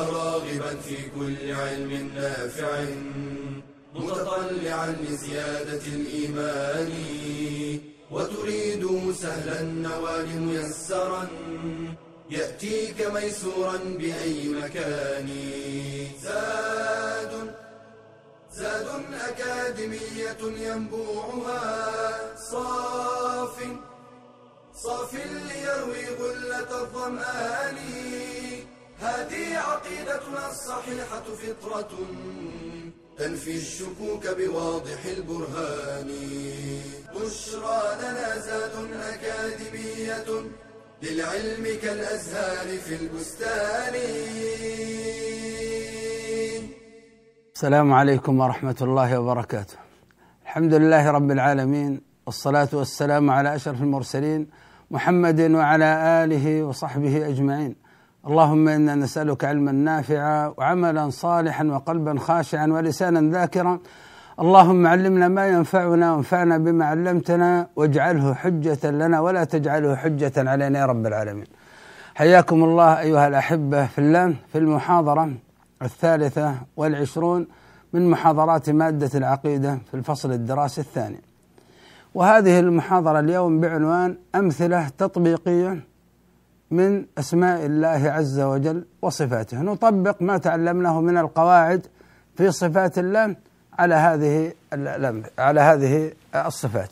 راغبا في كل علم نافع متطلعا لزيادة الإيمان وتريد سهلا النوال ميسرا يأتيك ميسورا بأي مكان. زاد أكاديمية ينبوعها صاف ليروي غلة الظمآن. هذه عقيدتنا الصحيحة فطرة تنفي الشكوك بواضح البرهان. بشرى لنا زاد أكاديمية للعلم كالأزهار في البستان. السلام عليكم ورحمة الله وبركاته. الحمد لله رب العالمين، والصلاة والسلام على أشرف المرسلين محمد وعلى آله وصحبه أجمعين. اللهم إنا نسألك علما نافعا وعملا صالحا وقلبا خاشعا ولسانا ذاكرا. اللهم علمنا ما ينفعنا وانفعنا بما علمتنا واجعله حجة لنا ولا تجعله حجة علينا يا رب العالمين. حياكم الله أيها الأحبة في الله في المحاضرة 23 من محاضرات مادة العقيدة في الفصل الدراسي الثاني. وهذه المحاضرة اليوم بعنوان أمثلة تطبيقية من أسماء الله عز وجل وصفاته. نطبق ما تعلمناه من القواعد في صفات الله على هذه الصفات.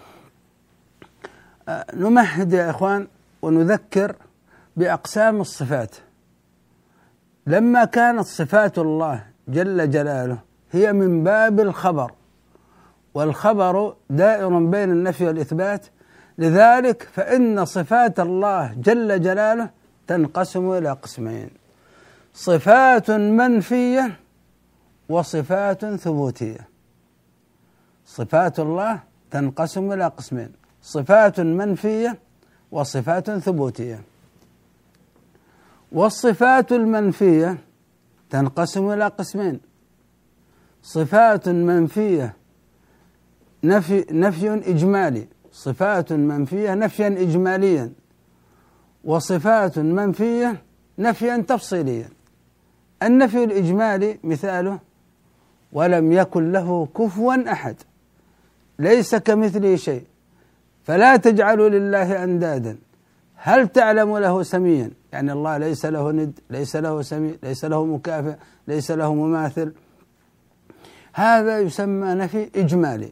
نمهد يا إخوان ونذكر بأقسام الصفات. لما كانت صفات الله جل جلاله هي من باب الخبر، والخبر دائر بين النفي والإثبات، لذلك فإن صفات الله جل جلاله تنقسم إلى قسمين: صفات منفية وصفات ثبوتية. صفات الله تنقسم إلى قسمين: صفات منفية وصفات ثبوتية. والصفات المنفية تنقسم إلى قسمين: صفات منفية نفي إجمالي، صفات منفية نفيا إجماليا، وصفات منفية نفيا تفصيليا. النفي الإجمالي مثاله: ولم يكن له كفوا أحد، ليس كمثله شيء، فلا تجعلوا لله أندادا، هل تعلم له سميا؟ يعني الله ليس له ند، ليس له سمي، ليس له مكافئ، ليس له مماثل. هذا يسمى نفي إجمالي.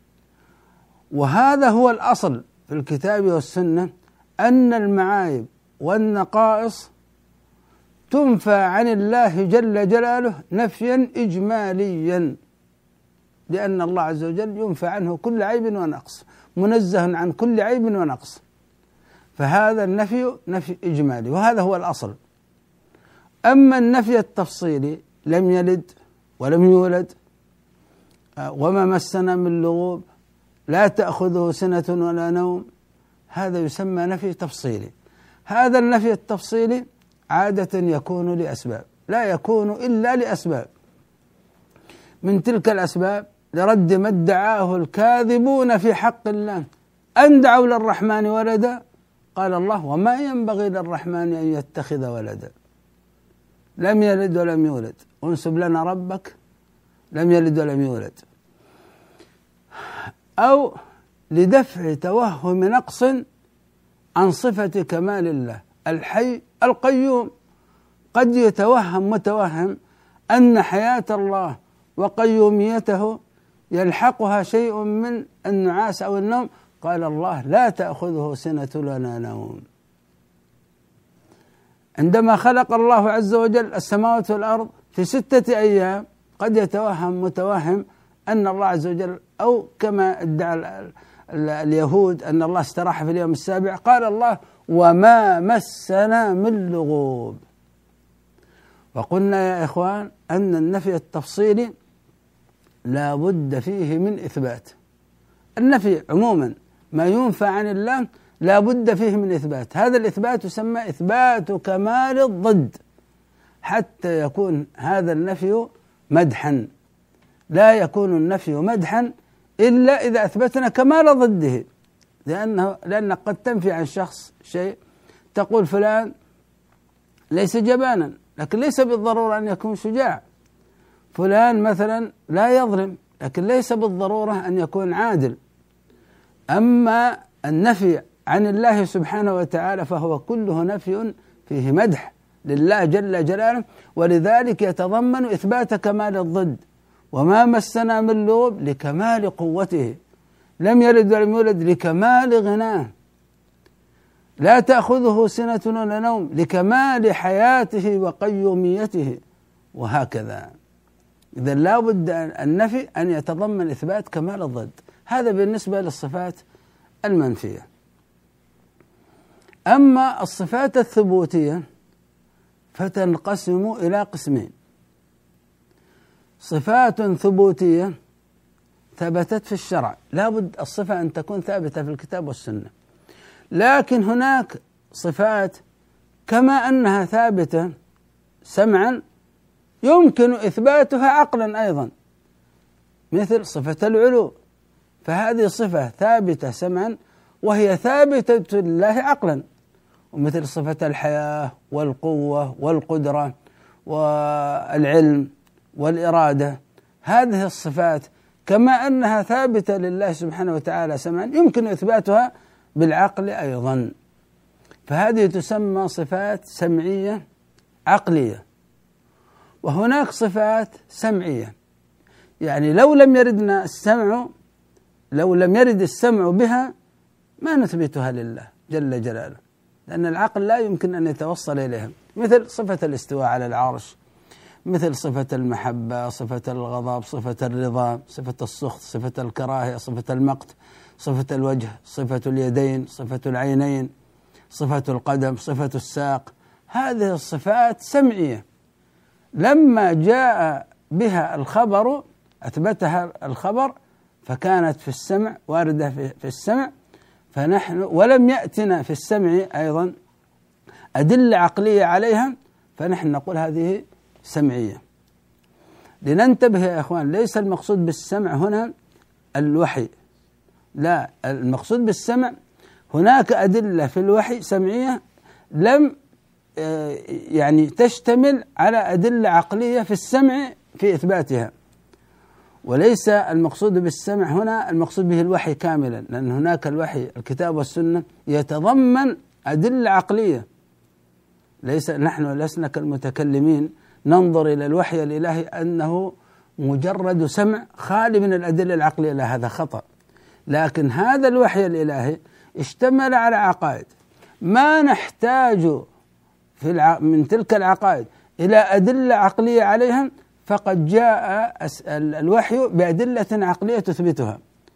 وهذا هو الأصل في الكتاب والسنة، أن المعايب والنقائص تنفى عن الله جل جلاله نفيا إجماليا، لأن الله عز وجل ينفى عنه كل عيب ونقص، منزه عن كل عيب ونقص. فهذا النفي نفي إجمالي، وهذا هو الأصل. أما النفي التفصيلي: لم يلد ولم يولد، وما مسنا من لغوب، لا تأخذه سنة ولا نوم، هذا يسمى نفي تفصيلي. هذا النفي التفصيلي عادة يكون لأسباب، لا يكون إلا لأسباب. من تلك الأسباب لرد ما ادعاه الكاذبون في حق الله، أن دعوا للرحمن ولدا، قال الله: وما ينبغي للرحمن أن يتخذ ولدا. لم يلد ولم يولد، انسب لنا ربك، لم يلد ولم يولد. أو لدفع توهم نقص عن صفة كمال الله: الحي القيوم. قد يتوهم متوهم أن حياة الله وقيوميته يلحقها شيء من النعاس أو النوم، قال الله: لا تأخذه سنة ولا نوم. عندما خلق الله عز وجل السماوات والأرض في 6 أيام، قد يتوهم متوهم أن الله عز وجل، أو كما ادعى اليهود أن الله استراح في اليوم السابع، قال الله: وما مسنا من لغوب. وقلنا يا إخوان أن النفي التفصيلي لا بد فيه من إثبات. النفي عموما ما ينفى عن الله لا بد فيه من إثبات. هذا الإثبات يسمى إثبات كمال الضد، حتى يكون هذا النفي مدحا. لا يكون النفي مدحا إلا إذا أثبتنا كمال ضده، لأنك قد تنفي عن شخص شيء، تقول فلان ليس جبانا، لكن ليس بالضرورة أن يكون شجاع. فلان مثلا لا يظلم، لكن ليس بالضرورة أن يكون عادل. أما النفي عن الله سبحانه وتعالى فهو كله نفي فيه مدح لله جل جلاله، ولذلك يتضمن إثبات كمال الضد. وما مسنا من لغوب لكمال قوته، لم يلد ولم يولد لكمال غناه، لا تأخذه سنة ولا نوم لكمال حياته وقيوميته، وهكذا. إذن لا بد النفي أن يتضمن إثبات كمال الضد. هذا بالنسبة للصفات المنفية. أما الصفات الثبوتية فتنقسم إلى قسمين: صفات ثبوتية ثبتت في الشرع، لا بد الصفة أن تكون ثابتة في الكتاب والسنة. لكن هناك صفات كما أنها ثابتة سمعا يمكن إثباتها عقلا أيضا، مثل صفة العلو، فهذه صفة ثابتة سمعا وهي ثابتة لله عقلا. ومثل صفة الحياة والقوة والقدرة والعلم والإرادة، هذه الصفات كما أنها ثابتة لله سبحانه وتعالى سمعا يمكن إثباتها بالعقل أيضا، فهذه تسمى صفات سمعية عقلية. وهناك صفات سمعية، يعني لو لم يرد السمع بها ما نثبتها لله جل جلاله، لأن العقل لا يمكن أن يتوصل إليها، مثل صفة الاستواء على العرش، مثل صفة المحبة، صفة الغضب، صفة الرضا، صفة السخط، صفة الكراهية، صفة المقت، صفة الوجه، صفة اليدين، صفة العينين، صفة القدم، صفة الساق. هذه الصفات سمعية، لما جاء بها الخبر أثبتها الخبر فكانت في السمع واردة في السمع، فنحن ولم يأتنا في السمع أيضا أدلة عقلية عليها، فنحن نقول هذه سمعية. لننتبه يا إخوان، ليس المقصود بالسمع هنا الوحي، لا، المقصود بالسمع هناك أدلة في الوحي سمعية لم يعني تشتمل على أدلة عقلية في السمع في إثباتها، وليس المقصود بالسمع هنا المقصود به الوحي كاملا، لأن هناك الوحي الكتاب والسنة يتضمن أدلة عقلية. نحن لسنا كالمتكلمين ننظر إلى الوحي الإلهي أنه مجرد سمع خالي من الأدلة العقلية، لا، هذا خطأ. لكن هذا الوحي الإلهي اشتمل على عقائد، ما نحتاج من تلك العقائد إلى أدلة عقلية عليها، فقد جاء الوحي بأدلة عقلية تثبتها.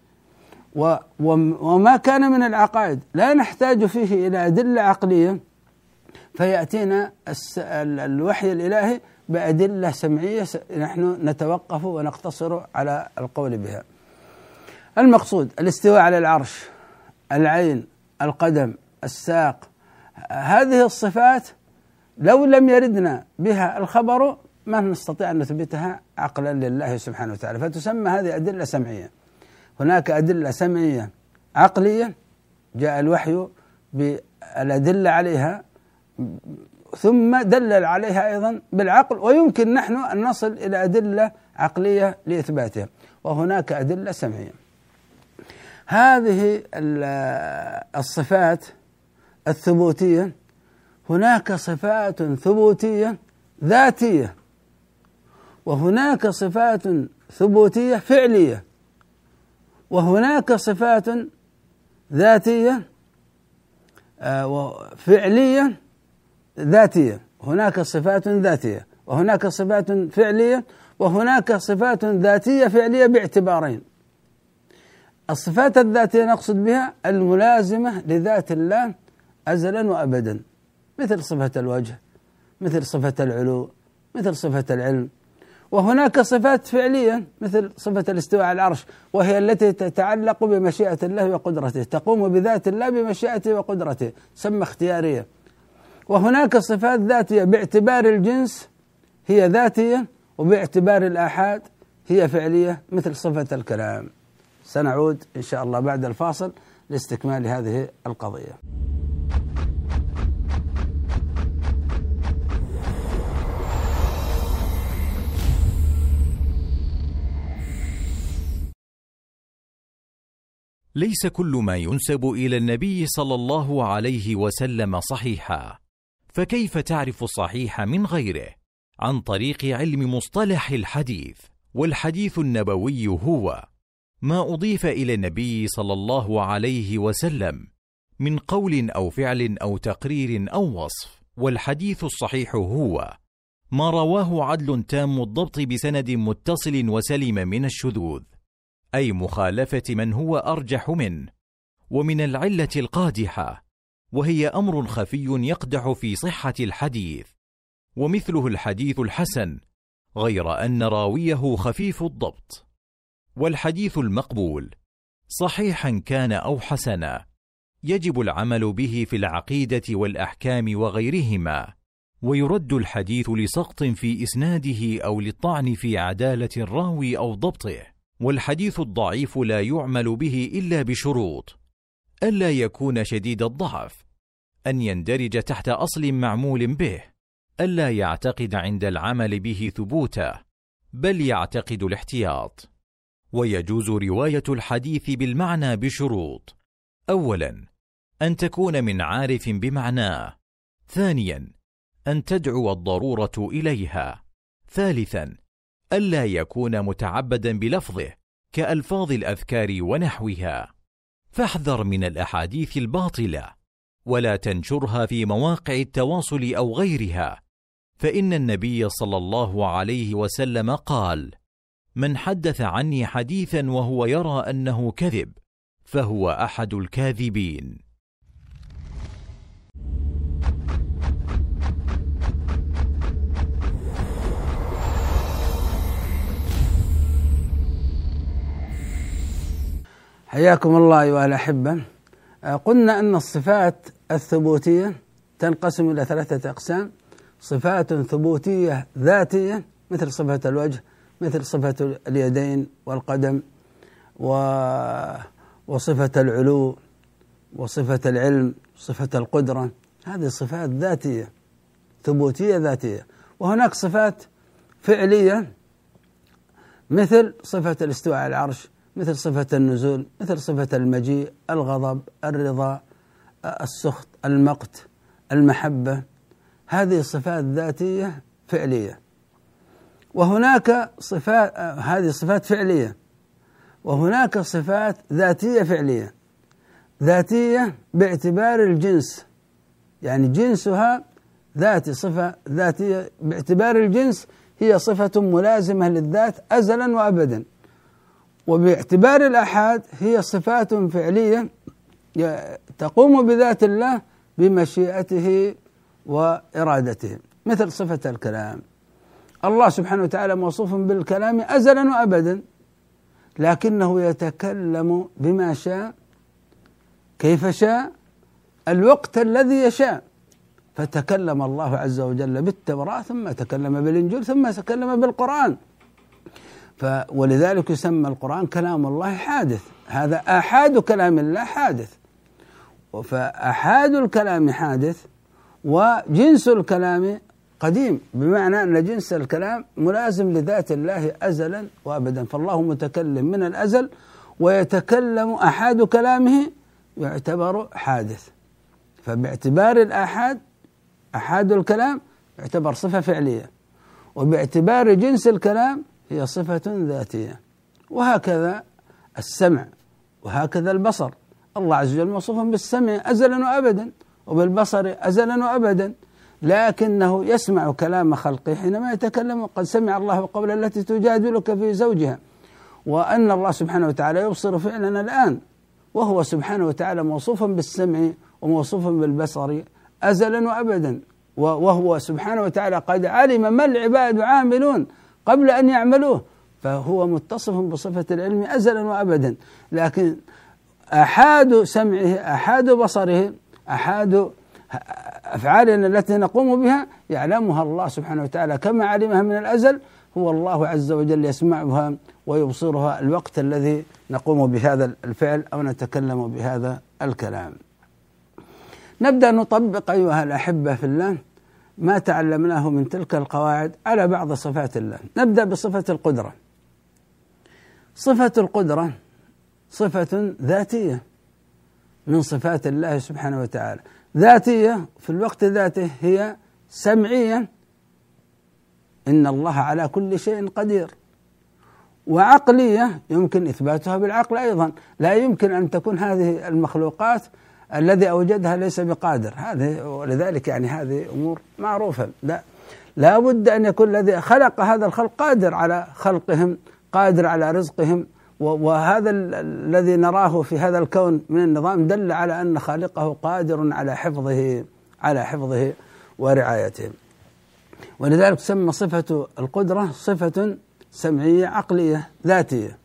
وما كان من العقائد لا نحتاج فيه إلى أدلة عقلية، فيأتينا الوحي الإلهي بأدلة سمعية نحن نتوقف ونقتصر على القول بها. المقصود الاستواء على العرش، العين، القدم، الساق، هذه الصفات لو لم يردنا بها الخبر ما نستطيع أن نثبتها عقلا لله سبحانه وتعالى، فتسمى هذه أدلة سمعية. هناك أدلة سمعية عقلية جاء الوحي بالأدلة عليها ثم دلل عليها أيضا بالعقل، ويمكن نحن أن نصل إلى أدلة عقلية لإثباتها، وهناك أدلة سمعية. هذه الصفات الثبوتية، هناك صفات ثبوتية ذاتية، وهناك صفات ثبوتية فعلية، وهناك صفات ذاتية وفعلية ذاتية، هناك صفات ذاتية وهناك صفات فعلية، وهناك صفات ذاتية فعلية باعتبارين. الصفات الذاتية نقصد بها الملازمة لذات الله أزلا وأبدا، مثل صفة الوجه، مثل صفة العلو، مثل صفة العلم. وهناك صفات فعلية مثل صفة الاستواء على العرش، وهي التي تتعلق بمشيئة الله وقدرته، تقوم بذات الله بمشيئته وقدرته، تسمى اختيارية. وهناك صفات ذاتية باعتبار الجنس هي ذاتية، وباعتبار الآحاد هي فعلية، مثل صفة الكلام. سنعود إن شاء الله بعد الفاصل لاستكمال هذه القضية. ليس كل ما ينسب إلى النبي صلى الله عليه وسلم صحيحا، فكيف تعرف الصحيح من غيره؟ عن طريق علم مصطلح الحديث. والحديث النبوي هو ما أضيف إلى النبي صلى الله عليه وسلم من قول أو فعل أو تقرير أو وصف. والحديث الصحيح هو ما رواه عدل تام الضبط بسند متصل وسلم من الشذوذ، أي مخالفة من هو أرجح منه، ومن العلة القادحة، وهي أمر خفي يقدح في صحة الحديث. ومثله الحديث الحسن، غير أن راويه خفيف الضبط. والحديث المقبول صحيحا كان أو حسنا، يجب العمل به في العقيدة والأحكام وغيرهما، ويرد الحديث لسقط في إسناده أو للطعن في عدالة الراوي أو ضبطه. والحديث الضعيف لا يعمل به إلا بشروط: ألا يكون شديد الضعف، أن يندرج تحت أصل معمول به، ألا يعتقد عند العمل به ثبوتا، بل يعتقد الاحتياط. ويجوز رواية الحديث بالمعنى بشروط: أولا، أن تكون من عارف بمعناه. ثانيا، أن تدعو الضرورة إليها. ثالثا، ألا يكون متعبدا بلفظه كألفاظ الأذكار ونحوها. فاحذر من الأحاديث الباطلة، ولا تنشرها في مواقع التواصل أو غيرها، فإن النبي صلى الله عليه وسلم قال: من حدث عني حديثا وهو يرى أنه كذب فهو أحد الكاذبين. حياكم الله أيها الأحبة. قلنا أن الصفات الثبوتية تنقسم إلى 3 أقسام: صفات ثبوتية ذاتية مثل صفة الوجه، مثل صفة اليدين والقدم، وصفة العلو، وصفة العلم، صفة القدرة. هذه صفات ذاتية ثبوتية ذاتية. وهناك صفات فعلية مثل صفة الاستواء على العرش، مثل صفة النزول، مثل صفة المجيء، الغضب، الرضا، السخط، المقت، المحبة. هذه صفات ذاتية فعلية. وهناك صفات، هذه صفات فعلية، وهناك صفات ذاتية فعلية. ذاتية باعتبار الجنس، يعني جنسها ذاتي، صفة ذاتية باعتبار الجنس، هي صفة ملازمة للذات أزلا وأبدا. وباعتبار الآحاد هي صفات فعلية تقوم بذات الله بمشيئته وإرادته، مثل صفة الكلام. الله سبحانه وتعالى موصوف بالكلام أزلا وأبدا، لكنه يتكلم بما شاء كيف شاء الوقت الذي يشاء. فتكلم الله عز وجل بالتوراة، ثم تكلم بالإنجيل، ثم تكلم بالقرآن. ولذلك يسمى القرآن كلام الله حادث. هذا آحاد كلام الله حادث. فآحاد الكلام حادث، وجنس الكلام قديم، بمعنى أن جنس الكلام ملازم لذات الله أزلا وأبدا. فالله متكلم من الأزل، ويتكلم آحاد كلامه يعتبر حادث. فباعتبار الآحاد، آحاد الكلام يعتبر صفة فعلية، وباعتبار جنس الكلام هي صفة ذاتية. وهكذا السمع، وهكذا البصر. الله عز وجل موصوف بالسمع أزلا وأبدا، وبالبصر أزلا وأبدا، لكنه يسمع كلام خلقه حينما يتكلم. قد سمع الله قول التي تجادلك في زوجها، وأن الله سبحانه وتعالى يبصر فعلنا الآن، وهو سبحانه وتعالى موصوف بالسمع وموصوف بالبصر أزلا وأبدا. وهو سبحانه وتعالى قد علم ما العباد عاملون قبل أن يعملوه، فهو متصف بصفة العلم أزلا وأبدا. لكن أحاد سمعه، أحاد بصره، أحاد أفعالنا التي نقوم بها يعلمها الله سبحانه وتعالى كما علمها من الأزل. هو الله عز وجل يسمعها ويبصرها الوقت الذي نقوم بهذا الفعل أو نتكلم بهذا الكلام. نبدأ نطبق أيها الأحبة في الله ما تعلمناه من تلك القواعد على بعض صفات الله. نبدأ بصفة القدرة. صفة القدرة صفة ذاتية من صفات الله سبحانه وتعالى، ذاتية في الوقت ذاته هي سمعية، إن الله على كل شيء قدير، وعقلية يمكن إثباتها بالعقل أيضا، لا يمكن أن تكون هذه المخلوقات الذي أوجدها ليس بقادر، هذه ولذلك يعني هذه أمور معروفة، لا بد أن يكون الذي خلق هذا الخلق قادر على خلقهم، قادر على رزقهم، وهذا الذي نراه في هذا الكون من النظام دل على أن خالقه قادر على حفظه ورعايته. ولذلك تسمى صفة القدرة صفة سمعية عقلية ذاتية.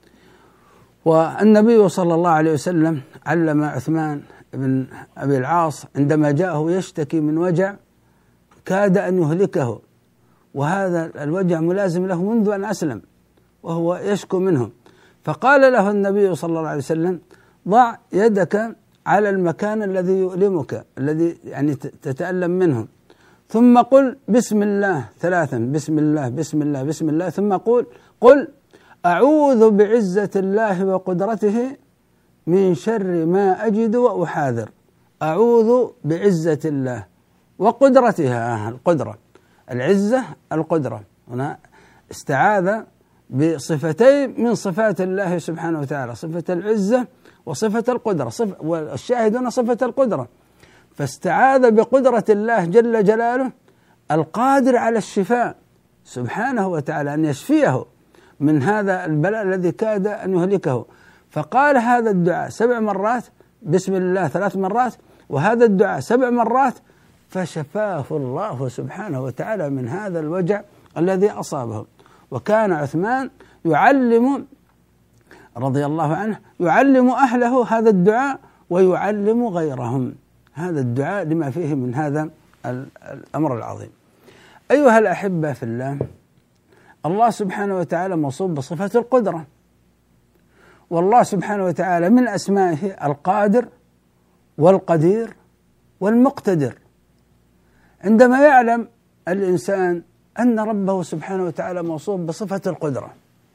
والنبي صلى الله عليه وسلم علم عثمان بن أبي العاص عندما جاءه يشتكي من وجع كاد أن يهلكه، وهذا الوجع ملازم له منذ أن أسلم وهو يشكو منه، فقال له النبي صلى الله عليه وسلم: ضع يدك على المكان الذي يؤلمك، الذي يعني تتألم منه، ثم قل بسم الله 3، بسم الله بسم الله بسم الله، ثم قل أعوذ بعزة الله وقدرته من شر ما أجد وأحاذر. أعوذ بعزة الله وقدرتها، القدرة، العزة القدرة، هنا استعاذ بصفتين من صفات الله سبحانه وتعالى، صفة العزة وصفة القدرة، والشاهد هنا صفة القدرة، فاستعاذ بقدرة الله جل جلاله القادر على الشفاء سبحانه وتعالى، أن يشفيه من هذا البلاء الذي كاد أن يهلكه، فقال هذا الدعاء 7 مرات، بسم الله 3 مرات، وهذا الدعاء 7 مرات، فشفاه الله سبحانه وتعالى من هذا الوجع الذي أصابه. وكان عثمان يعلم رضي الله عنه يعلم أهله هذا الدعاء ويعلم غيرهم هذا الدعاء لما فيه من هذا الأمر العظيم. أيها الأحبة في الله، الله سبحانه وتعالى موصوف بصفة القدرة، والله سبحانه وتعالى من أسمائه القادر والقدير والمقتدر. عندما يعلم الإنسان أن ربه سبحانه وتعالى موصوف بصفة القدرة،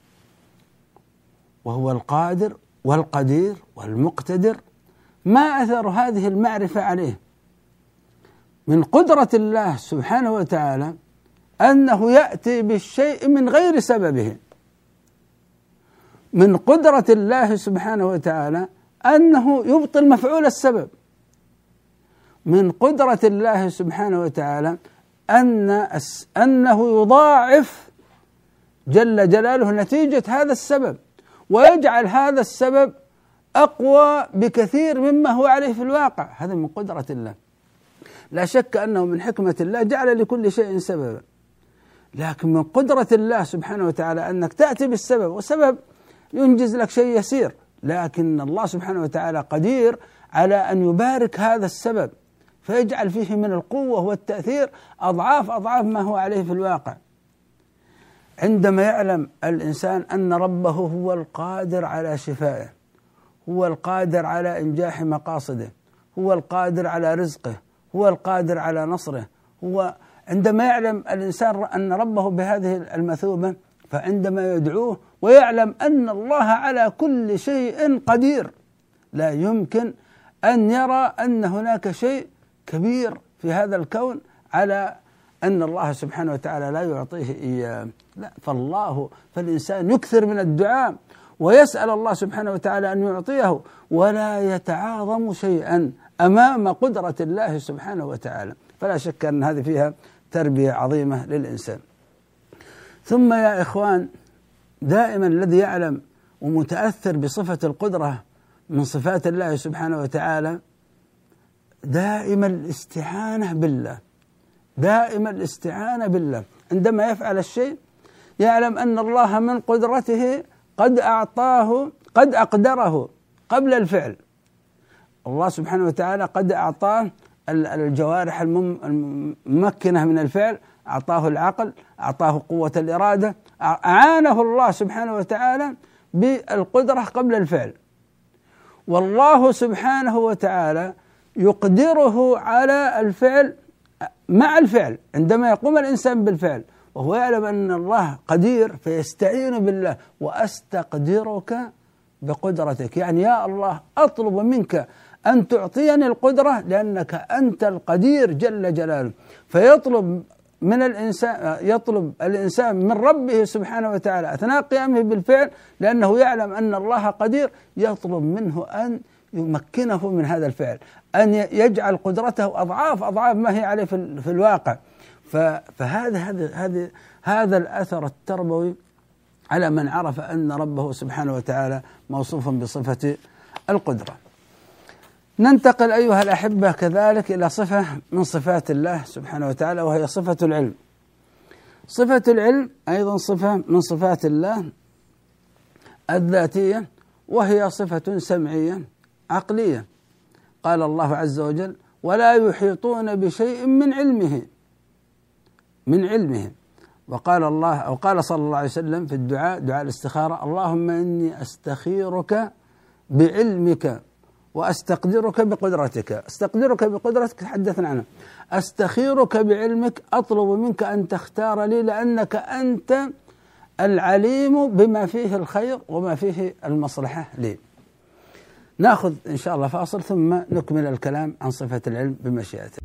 وهو القادر والقدير والمقتدر، ما أثر هذه المعرفة عليه؟ من قدرة الله سبحانه وتعالى أنه يأتي بالشيء من غير سببه، من قدرة الله سبحانه وتعالى أنه يبطل مفعول السبب، من قدرة الله سبحانه وتعالى أنه يضاعف جل جلاله نتيجة هذا السبب، ويجعل هذا السبب أقوى بكثير مما هو عليه في الواقع. هذا من قدرة الله. لا شك أنه من حكمة الله جعل لكل شيء سببا، لكن من قدرة الله سبحانه وتعالى أنك تأتي بالسبب، والسبب ينجز لك شيء يسير، لكن الله سبحانه وتعالى قدير على أن يبارك هذا السبب فيجعل فيه من القوة والتأثير أضعاف ما هو عليه في الواقع. عندما يعلم الإنسان أن ربه هو القادر على شفائه، هو القادر على إنجاح مقاصده، هو القادر على رزقه، هو القادر على نصره، عندما يعلم الإنسان أن ربه بهذه المثوبة، فعندما يدعوه ويعلم أن الله على كل شيء قدير، لا يمكن أن يرى أن هناك شيء كبير في هذا الكون على أن الله سبحانه وتعالى لا يعطيه إياه. لا، فالإنسان يكثر من الدعاء ويسأل الله سبحانه وتعالى أن يعطيه، ولا يتعاظم شيئا أمام قدرة الله سبحانه وتعالى. فلا شك أن هذه فيها تربية عظيمة للإنسان. ثم يا إخوان، دائما الذي يعلم ومتأثر بصفة القدرة من صفات الله سبحانه وتعالى دائما الاستعانة بالله، دائما الاستعانة بالله. عندما يفعل الشيء يعلم أن الله من قدرته قد أقدره قبل الفعل. الله سبحانه وتعالى قد أعطاه الجوارح الممكنة من الفعل، أعطاه العقل، أعطاه قوة الإرادة، أعانه الله سبحانه وتعالى بالقدرة قبل الفعل. والله سبحانه وتعالى يقدره على الفعل مع الفعل، عندما يقوم الإنسان بالفعل وهو يعلم أن الله قدير فيستعين بالله، وأستقدرك بقدرتك، يعني يا الله أطلب منك أن تعطيني القدرة لأنك أنت القدير جل جلاله. فيطلب من الإنسان، يطلب الإنسان من ربه سبحانه وتعالى أثناء قيامه بالفعل لأنه يعلم أن الله قدير، يطلب منه أن يمكنه من هذا الفعل، أن يجعل قدرته أضعاف ما هي عليه في الواقع. هذا الأثر التربوي على من عرف أن ربه سبحانه وتعالى موصوف بصفة القدرة. ننتقل أيها الأحبة كذلك إلى صفة من صفات الله سبحانه وتعالى، وهي صفة العلم. صفة العلم أيضا صفة من صفات الله الذاتية، وهي صفة سمعية عقلية. قال الله عز وجل: ولا يحيطون بشيء من علمه. وقال الله أو قال صلى الله عليه وسلم في الدعاء، دعاء الاستخارة: اللهم إني أستخيرك بعلمك وأستقدرك بقدرتك. أستقدرك بقدرتك تحدثنا عنها، أستخيرك بعلمك، أطلب منك أن تختار لي لأنك أنت العليم بما فيه الخير وما فيه المصلحة لي. نأخذ إن شاء الله فاصل ثم نكمل الكلام عن صفة العلم بمشيئته.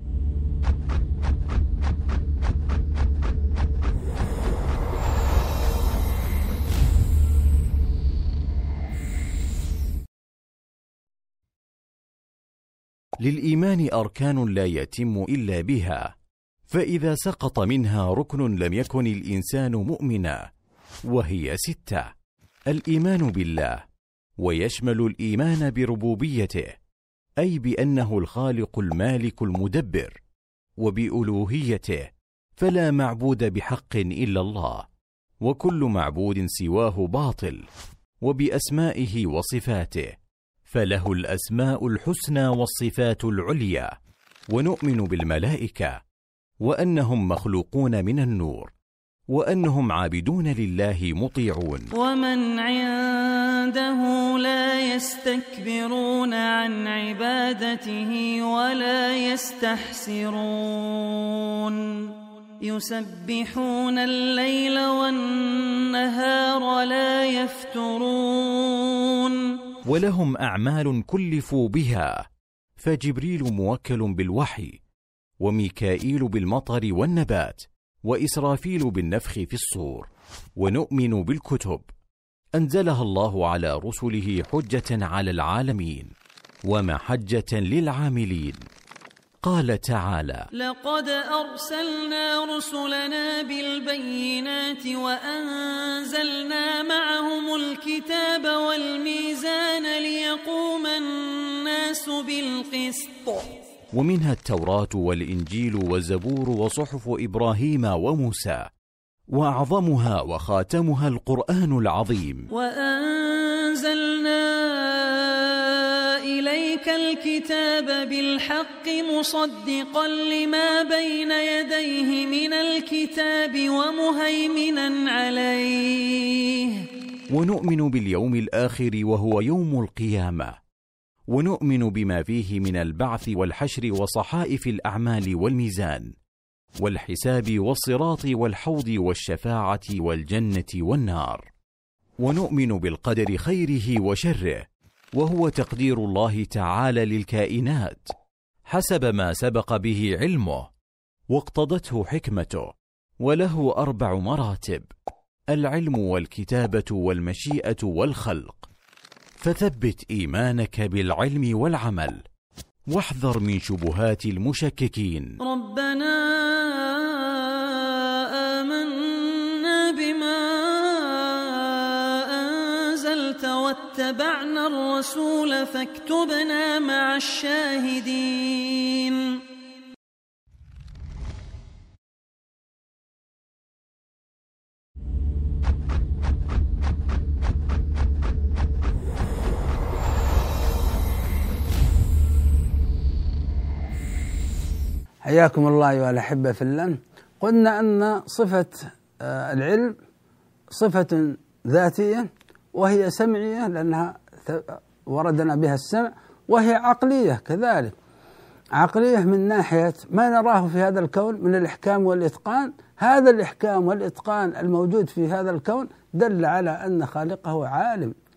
للإيمان أركان لا يتم إلا بها، فإذا سقط منها ركن لم يكن الإنسان مؤمنا، وهي 6: الإيمان بالله، ويشمل الإيمان بربوبيته أي بأنه الخالق المالك المدبر، وبألوهيته فلا معبود بحق إلا الله، وكل معبود سواه باطل، وبأسمائه وصفاته فله الأسماء الحسنى والصفات العليا، ونؤمن بالملائكة وأنهم مخلوقون من النور، وأنهم عابدون لله مطيعون. ومن عنده لا يستكبرون عن عبادته ولا يستحسرون، يسبحون الليل والنهار لا يفترون. ولهم أعمال كلفوا بها، فجبريل موكل بالوحي، وميكائيل بالمطر والنبات، وإسرافيل بالنفخ في الصور. ونؤمن بالكتب أنزلها الله على رسله حجة على العالمين ومحجة للعاملين. قال تعالى: لقد أرسلنا رسلنا بالبينات وأنزلنا معهم الكتاب والميزان ليقوم الناس بالقسط. ومنها التوراة والإنجيل والزبور وصحف إبراهيم وموسى، وأعظمها وخاتمها القرآن العظيم. وأنزلنا إليك الكتاب بالحق مصدقا لما بين يديه من الكتاب ومهيمنا عليه. ونؤمن باليوم الآخر وهو يوم القيامة، ونؤمن بما فيه من البعث والحشر وصحائف الأعمال والميزان والحساب والصراط والحوض والشفاعة والجنة والنار. ونؤمن بالقدر خيره وشره، وهو تقدير الله تعالى للكائنات حسب ما سبق به علمه واقتضته حكمته، وله 4 مراتب: العلم والكتابة والمشيئة والخلق. فثبت إيمانك بالعلم والعمل، واحذر من شبهات المشككين. ربنا آمنا بما أنزلت واتبعنا الرسول فاكتبنا مع الشاهدين. حياكم الله أيها الأحبة في الله. قلنا أن صفة العلم صفة ذاتية وهي سمعية لأنها وردنا بها السمع، وهي عقلية كذلك. عقلية من ناحية ما نراه في هذا الكون من الإحكام والإتقان. هذا الإحكام والإتقان الموجود في هذا الكون دل على أن خالقه عالم،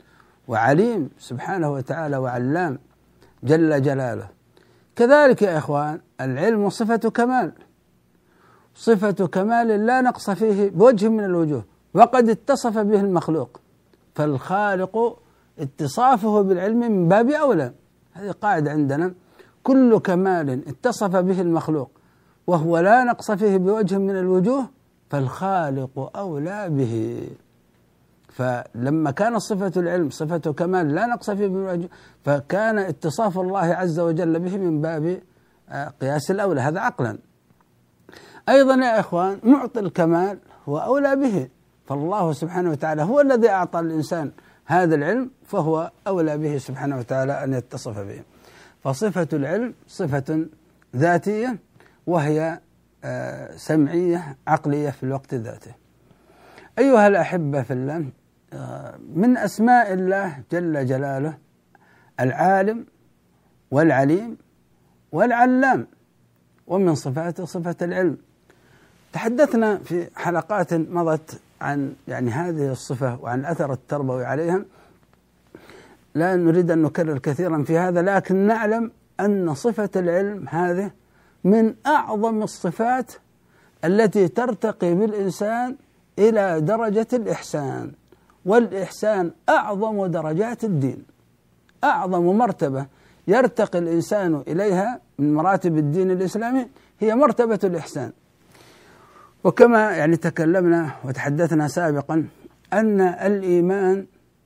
وعليم سبحانه وتعالى وعلام جل جلاله. كذلك يا إخوان العلم صفة كمال، صفة كمال لا نقص فيه بوجه من الوجوه، وقد اتصف به المخلوق، فالخالق اتصافه بالعلم من باب أولى. هذه قاعدة عندنا، كل كمال اتصف به المخلوق وهو لا نقص فيه بوجه من الوجوه فالخالق أولى به. فلما كان صفة العلم صفة كمال لا نقص فيه بوجه، فكان اتصاف الله عز وجل به من باب قياس الأولى، هذا عقلا. أيضا يا إخوان معطي الكمال هو أولى به، فالله سبحانه وتعالى هو الذي أعطى الإنسان هذا العلم، فهو أولى به سبحانه وتعالى أن يتصف به. فصفة العلم صفة ذاتية وهي سمعية عقلية في الوقت ذاته. أيها الأحبة في الله، من أسماء الله جل جلاله العالم والعليم والعلام، ومن صفاته صفة العلم. تحدثنا في حلقات مضت عن هذه الصفة وعن الأثر التربوي عليها، لا نريد أن نكرر كثيرا في هذا، لكن نعلم أن صفة العلم هذه من أعظم الصفات التي ترتقي بالإنسان إلى درجة الإحسان، والإحسان أعظم درجات الدين، أعظم مرتبة يرتقي الإنسان إليها من مراتب الدين الإسلامي هي مرتبة الإحسان. وكما تكلمنا وتحدثنا سابقا أن الإيمان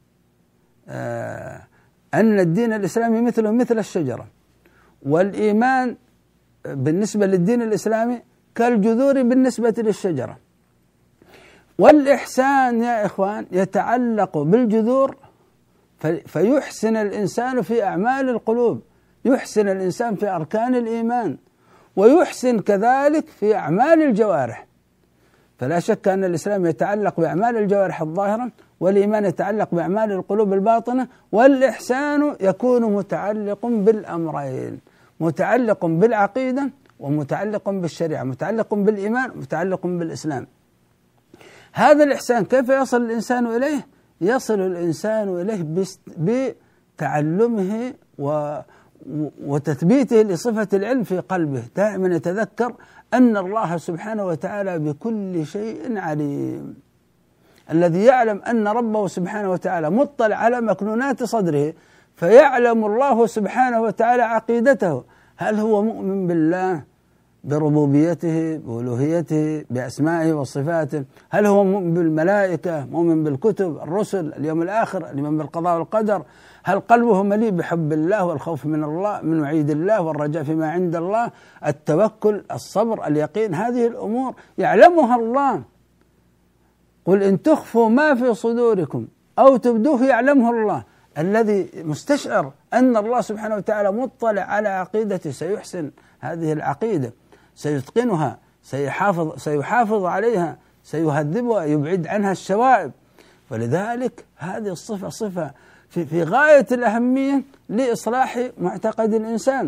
أن الدين الإسلامي مثله مثل الشجرة، والإيمان بالنسبة للدين الإسلامي كالجذور بالنسبة للشجرة. والإحسان يا إخوان يتعلق بالجذور، فيحسن الإنسان في أعمال القلوب، يحسن الإنسان في أركان الإيمان، ويحسن كذلك في أعمال الجوارح. فلا شك أن الإسلام يتعلق بأعمال الجوارح الظاهرة، والإيمان يتعلق بأعمال القلوب الباطنة، والإحسان يكون متعلق بالأمرين، متعلق بالعقيدة ومتعلق بالشريعة، متعلق بالإيمان ومتعلق بالإسلام. هذا الإحسان كيف يصل الإنسان إليه؟ يصل الإنسان إليه بتعلمه وتثبيته لصفة العلم في قلبه، دائما يتذكر أن الله سبحانه وتعالى بكل شيء عليم. الذي يعلم أن ربه سبحانه وتعالى مطلع على مكنونات صدره، فيعلم الله سبحانه وتعالى عقيدته، هل هو مؤمن بالله بربوبيته بألوهيته بأسمائه وصفاته، هل هو مؤمن بالملائكة، مؤمن بالكتب الرسل اليوم الآخر، الإيمان بالقضاء والقدر، هل قلبه مليء بحب الله والخوف من الله من وعيد الله والرجاء فيما عند الله، التوكل الصبر اليقين، هذه الأمور يعلمها الله. قل إن تخفوا ما في صدوركم أو تبدوه يعلمه الله. الذي مستشعر أن الله سبحانه وتعالى مطلع على عقيدته سيحسن هذه العقيدة، سيتقنها، سيحافظ عليها، سيهذبها، يبعد عنها الشوائب. ولذلك هذه الصفة صفة في غاية الأهمية لإصلاح معتقد الإنسان.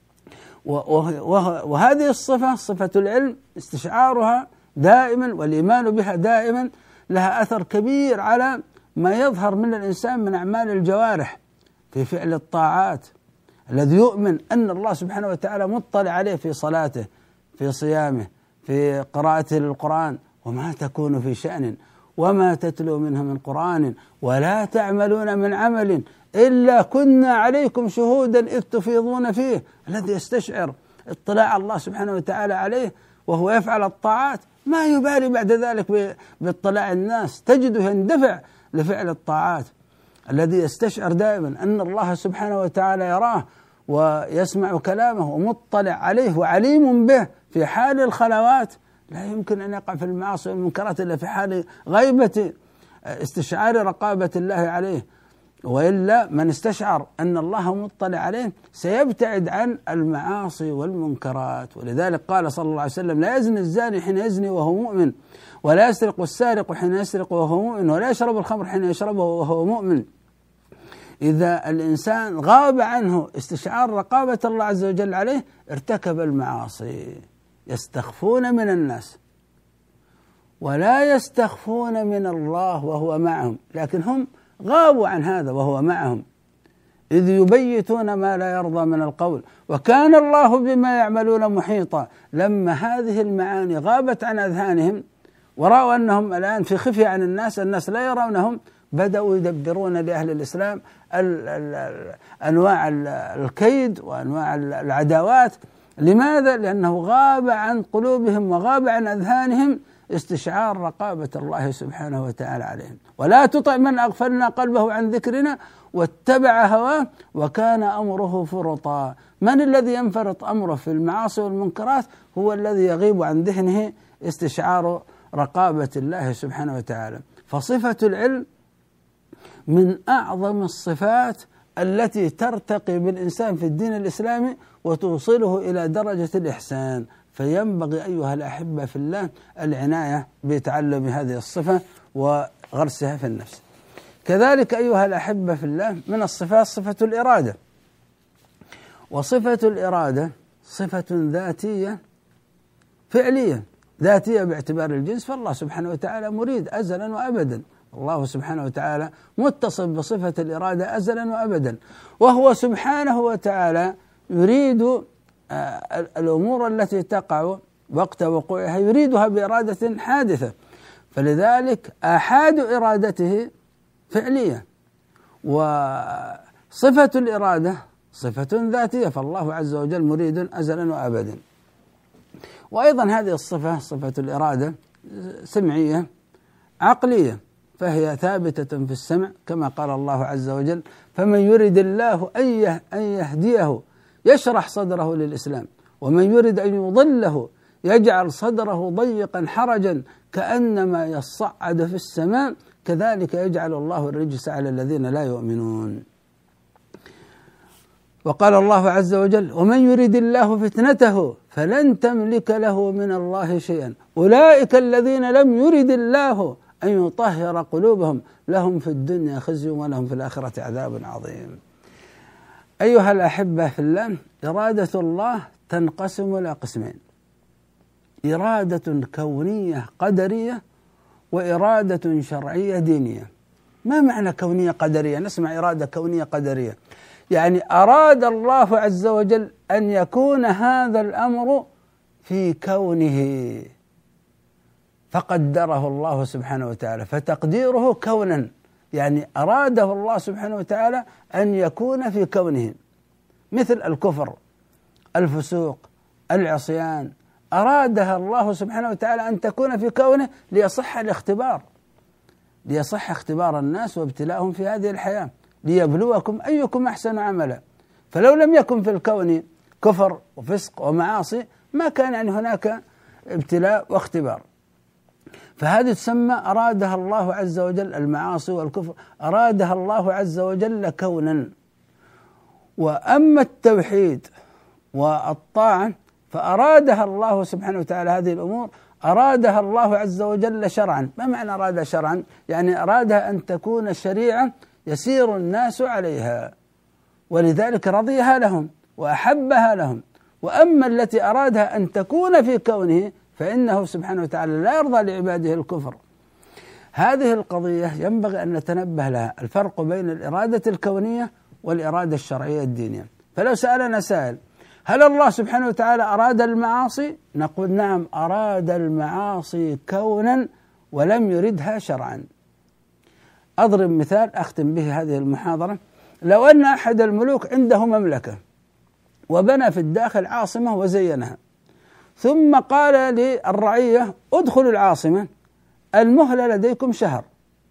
وهذه الصفة صفة العلم استشعارها دائما والإيمان بها دائما لها أثر كبير على ما يظهر من الإنسان من أعمال الجوارح في فعل الطاعات. الذي يؤمن أن الله سبحانه وتعالى مطلع عليه في صلاته، في صيامه، في قراءته للقرآن، وما تكون في شأن وما تتلو منه من قرآن ولا تعملون من عمل إلا كنا عليكم شهودا إذ تفيضون فيه. الذي يستشعر اطلاع الله سبحانه وتعالى عليه وهو يفعل الطاعات ما يبالي بعد ذلك باطلاع الناس، تجده يندفع لفعل الطاعات. الذي يستشعر دائما أن الله سبحانه وتعالى يراه ويسمع كلامه ومطلع عليه وعليم به في حال الخلوات، لا يمكن أن يقع في المعاصي والمنكرات إلا في حال غيبة استشعار رقابة الله عليه. وإلا من استشعر أن الله مطلع عليه سيبتعد عن المعاصي والمنكرات. ولذلك قال صلى الله عليه وسلم: لا يزني الزاني حين يزني وهو مؤمن، ولا يسرق السارق حين يسرق وهو مؤمن، ولا يشرب الخمر حين يشربه وهو مؤمن. إذا الإنسان غاب عنه استشعار رقابة الله عز وجل عليه ارتكب المعاصي. يستخفون من الناس ولا يستخفون من الله وهو معهم، لكن هم غابوا عن هذا وهو معهم، إذ يبيتون ما لا يرضى من القول وكان الله بما يعملون محيطا. لما هذه المعاني غابت عن أذهانهم ورأوا أنهم الآن في خفية عن الناس لا يرونهم، بدأوا يدبرون لأهل الإسلام أنواع الكيد وأنواع العداوات. لماذا؟ لأنه غاب عن قلوبهم وغاب عن أذهانهم استشعار رقابة الله سبحانه وتعالى عليهم. ولا تطع من أغفلنا قلبه عن ذكرنا واتبع هواه وكان أمره فرطا. من الذي ينفرط أمره في المعاصي والمنكرات؟ هو الذي يغيب عن ذهنه استشعار رقابة الله سبحانه وتعالى. فصفة العلم من أعظم الصفات التي ترتقي بالإنسان في الدين الإسلامي وتوصله إلى درجة الإحسان. فينبغي أيها الأحبة في الله العناية بتعلم هذه الصفة وغرسها في النفس. كذلك أيها الأحبة في الله من الصفات صفة الإرادة، وصفة الإرادة صفة ذاتية فعلية، ذاتية باعتبار الجنس، فالله سبحانه وتعالى مريد أزلا وأبدا. الله سبحانه وتعالى متصف بصفة الإرادة أزلا وأبدا، وهو سبحانه وتعالى يريد الأمور التي تقع وقت وقوعها يريدها بإرادة حادثة، فلذلك آحاد إرادته فعلية. وصفة الإرادة صفة ذاتية، فالله عز وجل مريد أزلا وأبدا. وأيضا هذه الصفة صفة الإرادة سمعية عقلية، فهي ثابتة في السمع كما قال الله عز وجل: فمن يرد الله أن يهديه يشرح صدره للإسلام ومن يرد أن يضله يجعل صدره ضيقا حرجا كأنما يصعد في السماء كذلك يجعل الله الرجس على الذين لا يؤمنون. وقال الله عز وجل: ومن يرد الله فتنته فلن تملك له من الله شيئا أولئك الذين لم يرد الله أن يطهر قلوبهم لهم في الدنيا خزي ولهم في الآخرة عذاب عظيم. أيها الأحبة في الله، إرادة الله تنقسم إلى قسمين: إرادة كونية قدرية وإرادة شرعية دينية. ما معنى كونية قدرية؟ نسمع إرادة كونية قدرية، يعني أراد الله عز وجل أن يكون هذا الأمر في كونه فقدره الله سبحانه وتعالى، فتقديره كونا، يعني أراده الله سبحانه وتعالى أن يكون في كونه، مثل الكفر، الفسوق، العصيان، أرادها الله سبحانه وتعالى أن تكون في كونه ليصح الاختبار، ليصح اختبار الناس وابتلاءهم في هذه الحياة، ليبلوكم أيكم أحسن عملا. فلو لم يكن في الكون كفر وفسق ومعاصي ما كان يعني هناك ابتلاء واختبار. فهذه تسمى أرادها الله عز وجل، المعاصي والكفر أرادها الله عز وجل كونا. وأما التوحيد والطاعة فأرادها الله سبحانه وتعالى، هذه الأمور أرادها الله عز وجل شرعا. ما معنى أراد شرعا؟ يعني أرادها أن تكون شريعة يسير الناس عليها، ولذلك رضيها لهم وأحبها لهم. وأما التي أرادها أن تكون في كونه فإنه سبحانه وتعالى لا يرضى لعباده الكفر. هذه القضية ينبغي أن نتنبه لها، الفرق بين الإرادة الكونية والإرادة الشرعية الدينية. فلو سألنا سائل: هل الله سبحانه وتعالى أراد المعاصي؟ نقول: نعم، أراد المعاصي كونا ولم يردها شرعا. أضرب مثال أختم به هذه المحاضرة: لو أن أحد الملوك عنده مملكة وبنى في الداخل عاصمة وزينها، ثم قال للرعية: ادخلوا العاصمة، المهلة لديكم شهر،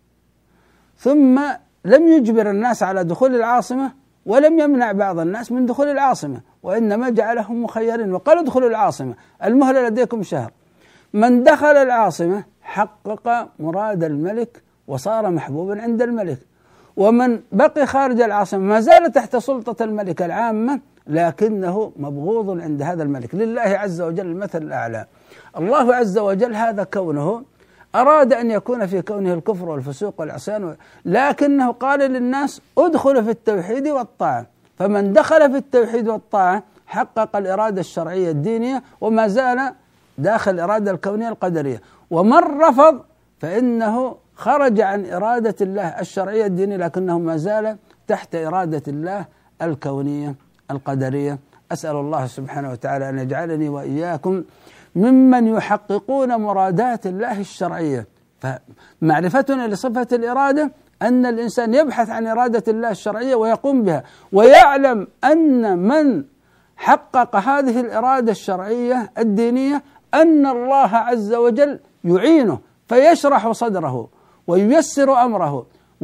ثم لم يجبر الناس على دخول العاصمة ولم يمنع بعض الناس من دخول العاصمة، وإنما جعلهم مخيرين وقال: ادخلوا العاصمة، المهلة لديكم شهر. من دخل العاصمة حقق مراد الملك وصار محبوبا عند الملك، ومن بقي خارج العاصمة ما زال تحت سلطة الملك العامة لكنه مبغوض عند هذا الملك. لله عز وجل المثل الأعلى. الله عز وجل هذا كونه أراد أن يكون في كونه الكفر والفسوق والعصيان، لكنه قال للناس: ادخلوا في التوحيد والطاعة. فمن دخل في التوحيد والطاعة حقق الإرادة الشرعية الدينية وما زال داخل الإرادة الكونية القدرية، ومن رفض فإنه خرج عن إرادة الله الشرعية الدينية، لكنه ما زال تحت إرادة الله الكونية القدرية. أسأل الله سبحانه وتعالى أن يجعلني وإياكم ممن يحققون مرادات الله الشرعية. فمعرفتنا لصفة الإرادة أن الإنسان يبحث عن إرادة الله الشرعية ويقوم بها، ويعلم أن من حقق هذه الإرادة الشرعية الدينية أن الله عز وجل يعينه فيشرح صدره وييسر أمره،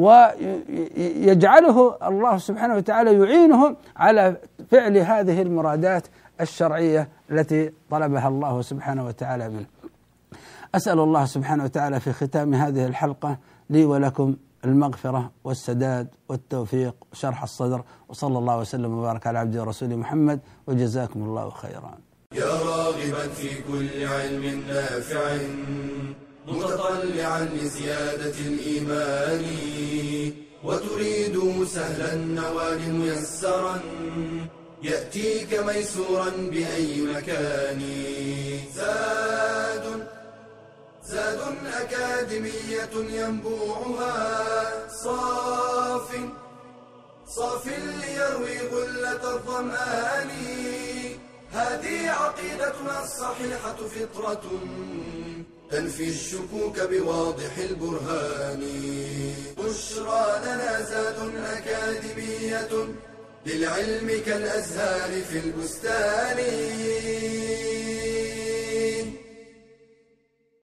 ويجعله الله سبحانه وتعالى يعينه على فعل هذه المرادات الشرعية التي طلبها الله سبحانه وتعالى منه. أسأل الله سبحانه وتعالى في ختام هذه الحلقة لي ولكم المغفرة والسداد والتوفيق وشرح الصدر، وصلى الله وسلم وبارك على عبده ورسوله محمد، وجزاكم الله خيرا. يا راغبا في كل علم نافع متطلعا لزيادة الإيمان، وتريد سهلا النوال ميسرا يأتيك ميسورا بأي مكان. زاد أكاديمية ينبوعها صاف ليروي غلة الظمآن. هذه عقيدتنا الصحيحة فطرة تنفي الشكوك بواضح البرهان. بشرى لنا زاد أكاديمية للعلم كالأزهار في البستان.